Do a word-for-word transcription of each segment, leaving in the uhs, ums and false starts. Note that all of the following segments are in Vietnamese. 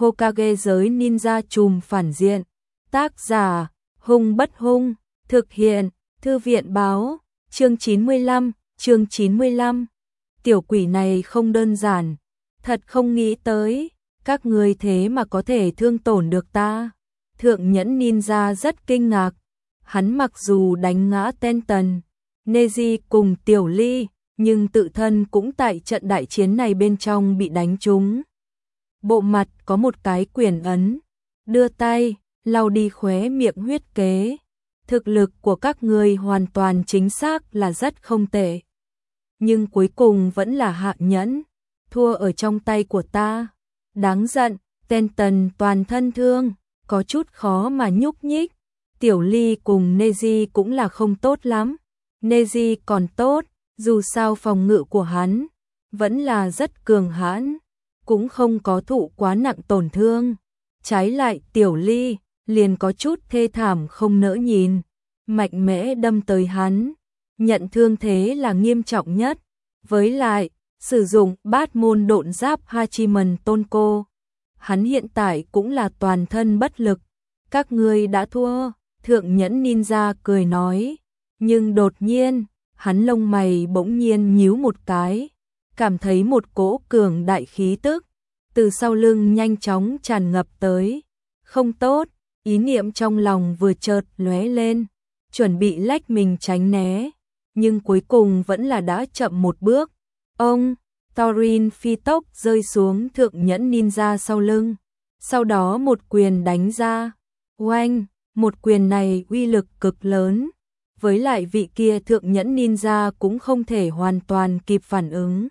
Hokage giới ninja trùm phản diện. Tác giả, Hung Bất Hung, thực hiện, Thư viện báo, chương chín mươi lăm, chương chín mươi lăm. Tiểu quỷ này không đơn giản, thật không nghĩ tới, các người thế mà có thể thương tổn được ta. Thượng nhẫn ninja rất kinh ngạc, hắn mặc dù đánh ngã Tenten, Neji cùng Tiểu Ly, nhưng tự thân cũng tại trận đại chiến này bên trong bị đánh trúng. Bộ mặt có một cái quyền ấn, đưa tay, lau đi khóe miệng huyết kế. Thực lực của các người hoàn toàn chính xác là rất không tệ. Nhưng cuối cùng vẫn là hạ nhẫn, thua ở trong tay của ta. Đáng giận, Tenten toàn thân thương, có chút khó mà nhúc nhích. Tiểu Ly cùng Neji cũng là không tốt lắm. Neji còn tốt, dù sao phòng ngự của hắn vẫn là rất cường hãn, cũng không có thụ quá nặng tổn thương. Trái lại Tiểu Ly liền có chút thê thảm không nỡ nhìn, mạnh mẽ đâm tới hắn, nhận thương thế là nghiêm trọng nhất. Với lại, sử dụng bát môn độn giáp Hachiman Tonko, hắn hiện tại cũng là toàn thân bất lực. Các ngươi đã thua, thượng nhẫn ninja cười nói, nhưng đột nhiên, hắn lông mày bỗng nhiên nhíu một cái, cảm thấy một cỗ cường đại khí tức từ sau lưng nhanh chóng tràn ngập tới. Không tốt, ý niệm trong lòng vừa chợt lóe lên, chuẩn bị lách mình tránh né, nhưng cuối cùng vẫn là đã chậm một bước. Ông, Thorin phi tốc rơi xuống thượng nhẫn ninja sau lưng, sau đó một quyền đánh ra. Oanh, một quyền này uy lực cực lớn, với lại vị kia thượng nhẫn ninja cũng không thể hoàn toàn kịp phản ứng.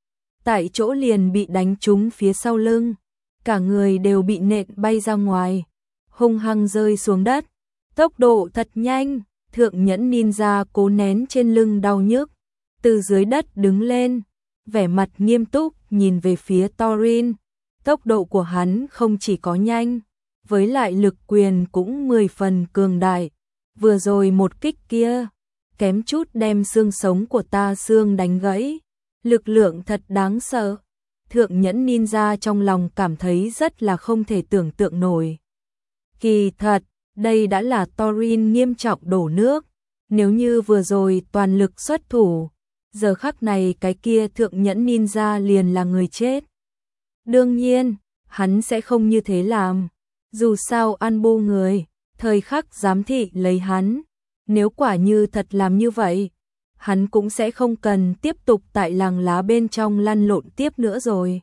Tại chỗ liền bị đánh trúng phía sau lưng, cả người đều bị nện bay ra ngoài, hung hăng rơi xuống đất. Tốc độ thật nhanh, thượng nhẫn ninja cố nén trên lưng đau nhức, từ dưới đất đứng lên, vẻ mặt nghiêm túc nhìn về phía Thorin. Tốc độ của hắn không chỉ có nhanh, với lại lực quyền cũng mười phần cường đại. Vừa rồi một kích kia, kém chút đem xương sống của ta xương đánh gãy. Lực lượng thật đáng sợ. Thượng nhẫn ninja trong lòng cảm thấy rất là không thể tưởng tượng nổi. Kỳ thật, đây đã là Thorin nghiêm trọng đổ nước. Nếu như vừa rồi toàn lực xuất thủ, giờ khắc này cái kia thượng nhẫn ninja liền là người chết. Đương nhiên, hắn sẽ không như thế làm. Dù sao ăn bu người, thời khắc giám thị lấy hắn. Nếu quả như thật làm như vậy, hắn cũng sẽ không cần tiếp tục tại làng lá bên trong lăn lộn tiếp nữa rồi.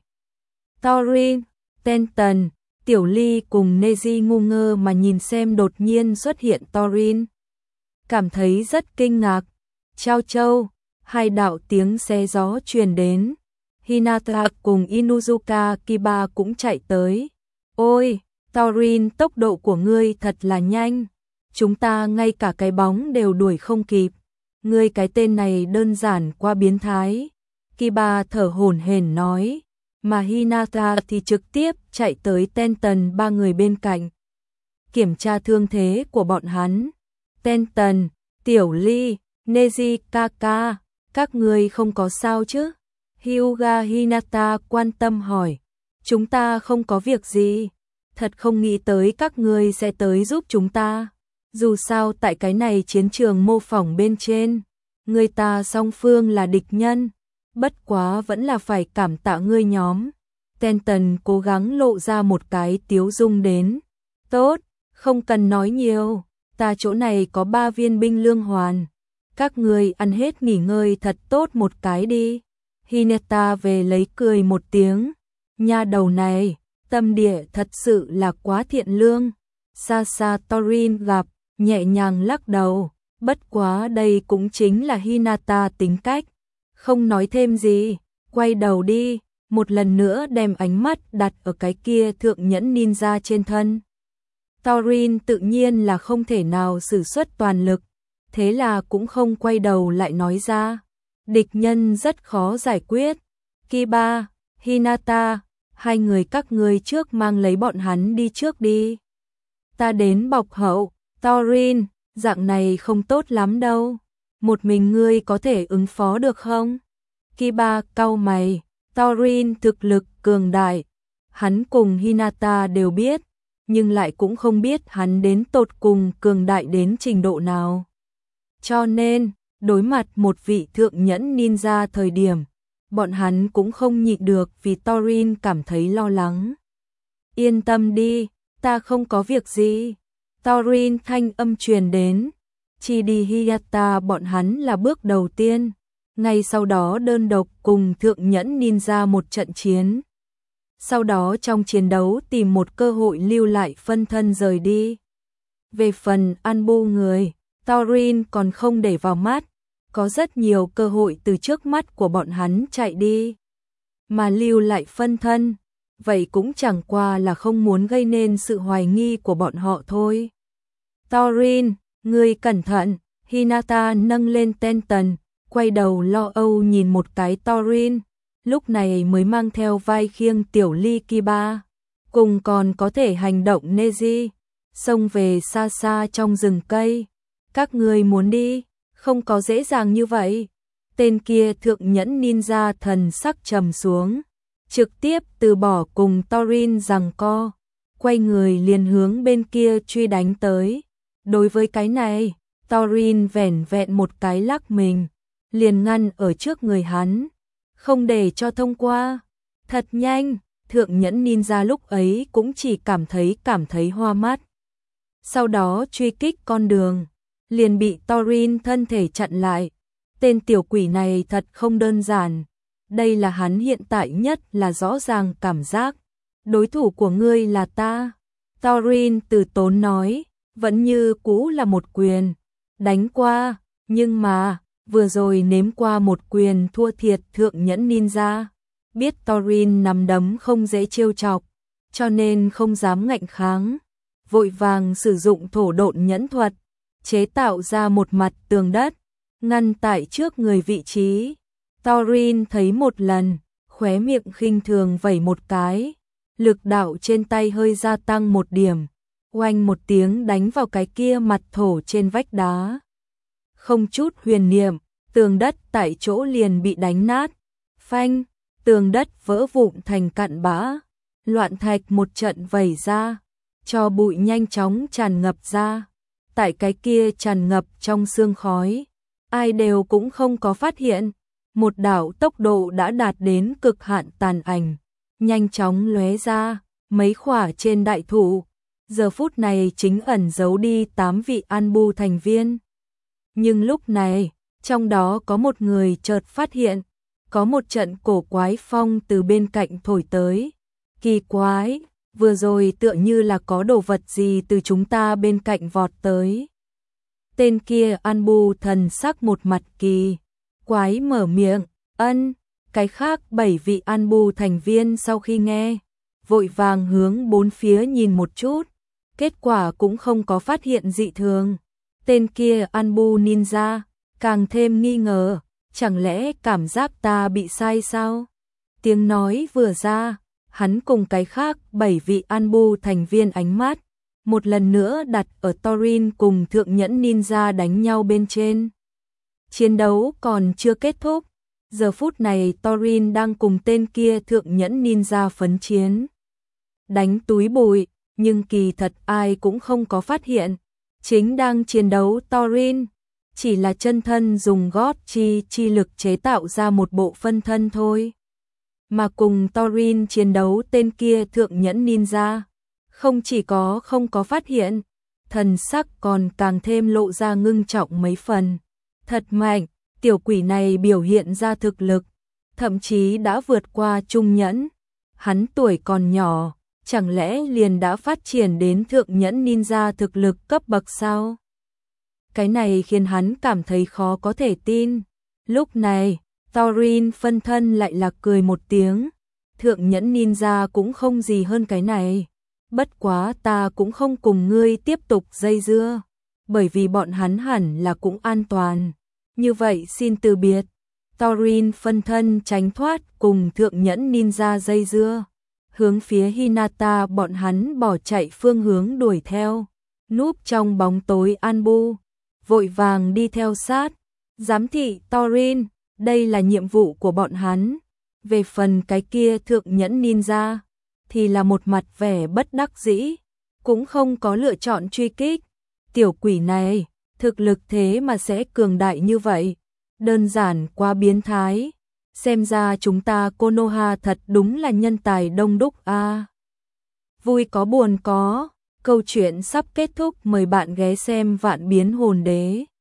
Thorin, Tenten, Tiểu Ly cùng Neji ngu ngơ mà nhìn xem đột nhiên xuất hiện Thorin. Cảm thấy rất kinh ngạc. Chao châu, hai đạo tiếng xe gió truyền đến. Hinata cùng Inuzuka Kiba cũng chạy tới. Ôi, Thorin, tốc độ của ngươi thật là nhanh. Chúng ta ngay cả cái bóng đều đuổi không kịp. Ngươi cái tên này đơn giản quá biến thái. Kiba thở hổn hển nói. Mà Hinata thì trực tiếp chạy tới Tenten ba người bên cạnh, kiểm tra thương thế của bọn hắn. Tenten, Tiểu Ly, Neji Kaka, các ngươi không có sao chứ? Hyuga Hinata quan tâm hỏi. Chúng ta không có việc gì. Thật không nghĩ tới các ngươi sẽ tới giúp chúng ta. Dù sao tại cái này chiến trường mô phỏng bên trên, người ta song phương là địch nhân. Bất quá vẫn là phải cảm tạ ngươi nhóm. Tenten cố gắng lộ ra một cái tiếu dung đến. Tốt, không cần nói nhiều. Ta chỗ này có ba viên binh lương hoàn. Các ngươi ăn hết nghỉ ngơi thật tốt một cái đi. Hinata về lấy cười một tiếng. Nha đầu này, tâm địa thật sự là quá thiện lương. Xa xa Thorin gặp, nhẹ nhàng lắc đầu. Bất quá đây cũng chính là Hinata tính cách. Không nói thêm gì, quay đầu đi, một lần nữa đem ánh mắt đặt ở cái kia thượng nhẫn ninja trên thân. Thorin tự nhiên là không thể nào sử xuất toàn lực, thế là cũng không quay đầu lại nói ra. Địch nhân rất khó giải quyết. Kiba, Hinata, hai người các ngươi trước mang lấy bọn hắn đi trước đi. Ta đến bọc hậu. Thorin, dạng này không tốt lắm đâu. Một mình ngươi có thể ứng phó được không? Kiba cau mày, Thorin thực lực cường đại, hắn cùng Hinata đều biết, nhưng lại cũng không biết hắn đến tột cùng cường đại đến trình độ nào. Cho nên, đối mặt một vị thượng nhẫn ninja thời điểm, bọn hắn cũng không nhịn được vì Thorin cảm thấy lo lắng. Yên tâm đi, ta không có việc gì. Thorin thanh âm truyền đến, chỉ đi Hinata bọn hắn là bước đầu tiên, ngay sau đó đơn độc cùng thượng nhẫn ninja một trận chiến. Sau đó trong chiến đấu tìm một cơ hội lưu lại phân thân rời đi. Về phần Anbu người, Thorin còn không để vào mắt, có rất nhiều cơ hội từ trước mắt của bọn hắn chạy đi. Mà lưu lại phân thân, vậy cũng chẳng qua là không muốn gây nên sự hoài nghi của bọn họ thôi. Thorin, ngươi cẩn thận, Hinata nâng lên Tenton, quay đầu lo âu nhìn một cái Thorin, lúc này mới mang theo vai khiêng tiểu ly Kiba, cùng còn có thể hành động Neji, xông về xa xa trong rừng cây. Các ngươi muốn đi, không có dễ dàng như vậy. Tên kia thượng nhẫn ninja thần sắc trầm xuống, trực tiếp từ bỏ cùng Thorin giằng co, quay người liền hướng bên kia truy đánh tới. Đối với cái này, Thorin vẻn vẹn một cái lắc mình, liền ngăn ở trước người hắn, không để cho thông qua. Thật nhanh, thượng nhẫn ninja lúc ấy cũng chỉ cảm thấy cảm thấy hoa mắt. Sau đó truy kích con đường, liền bị Thorin thân thể chặn lại. Tên tiểu quỷ này thật không đơn giản. Đây là hắn hiện tại nhất là rõ ràng cảm giác. Đối thủ của ngươi là ta. Thorin từ tốn nói, vẫn như cũ là một quyền. Đánh qua, nhưng mà, vừa rồi nếm qua một quyền thua thiệt thượng nhẫn ninja. Biết Thorin nắm đấm không dễ trêu chọc, cho nên không dám ngạnh kháng. Vội vàng sử dụng thổ độn nhẫn thuật, chế tạo ra một mặt tường đất, ngăn tại trước người vị trí. Thorin thấy một lần, khóe miệng khinh thường vẩy một cái, lực đạo trên tay hơi gia tăng một điểm, oanh một tiếng đánh vào cái kia mặt thổ trên vách đá. Không chút huyền niệm, tường đất tại chỗ liền bị đánh nát, phanh, tường đất vỡ vụn thành cặn bã, loạn thạch một trận vẩy ra, cho bụi nhanh chóng tràn ngập ra. Tại cái kia tràn ngập trong sương khói, ai đều cũng không có phát hiện, một đạo tốc độ đã đạt đến cực hạn tàn ảnh, nhanh chóng lóe ra, mấy khỏa trên đại thụ, giờ phút này chính ẩn giấu đi tám vị Anbu thành viên. Nhưng lúc này, trong đó có một người chợt phát hiện, có một trận cổ quái phong từ bên cạnh thổi tới. Kỳ quái, vừa rồi tựa như là có đồ vật gì từ chúng ta bên cạnh vọt tới. Tên kia Anbu thần sắc một mặt kỳ quái mở miệng, ân, cái khác bảy vị Anbu thành viên sau khi nghe, vội vàng hướng bốn phía nhìn một chút, kết quả cũng không có phát hiện dị thường. Tên kia Anbu ninja càng thêm nghi ngờ, chẳng lẽ cảm giác ta bị sai sao? Tiếng nói vừa ra, hắn cùng cái khác bảy vị Anbu thành viên ánh mắt, một lần nữa đặt ở Thorin cùng thượng nhẫn ninja đánh nhau bên trên. Chiến đấu còn chưa kết thúc, giờ phút này Thorin đang cùng tên kia thượng nhẫn ninja phấn chiến. Đánh túi bụi, nhưng kỳ thật ai cũng không có phát hiện. Chính đang chiến đấu Thorin, chỉ là chân thân dùng gót chi chi lực chế tạo ra một bộ phân thân thôi. Mà cùng Thorin chiến đấu tên kia thượng nhẫn ninja, không chỉ có không có phát hiện, thần sắc còn càng thêm lộ ra ngưng trọng mấy phần. Thật mạnh, tiểu quỷ này biểu hiện ra thực lực, thậm chí đã vượt qua trung nhẫn. Hắn tuổi còn nhỏ, chẳng lẽ liền đã phát triển đến thượng nhẫn ninja thực lực cấp bậc sao? Cái này khiến hắn cảm thấy khó có thể tin. Lúc này, Thorin phân thân lại là cười một tiếng. Thượng nhẫn ninja cũng không gì hơn cái này. Bất quá ta cũng không cùng ngươi tiếp tục dây dưa, bởi vì bọn hắn hẳn là cũng an toàn. Như vậy xin từ biệt. Thorin phân thân tránh thoát cùng thượng nhẫn ninja dây dưa, hướng phía Hinata bọn hắn bỏ chạy phương hướng đuổi theo. Núp trong bóng tối Anbu, vội vàng đi theo sát. Giám thị Thorin, đây là nhiệm vụ của bọn hắn. Về phần cái kia thượng nhẫn ninja, thì là một mặt vẻ bất đắc dĩ, cũng không có lựa chọn truy kích. Tiểu quỷ này, thực lực thế mà sẽ cường đại như vậy, đơn giản quá biến thái. Xem ra chúng ta Konoha thật đúng là nhân tài đông đúc a. À. Vui có buồn có, câu chuyện sắp kết thúc, mời bạn ghé xem Vạn Biến Hồn Đế.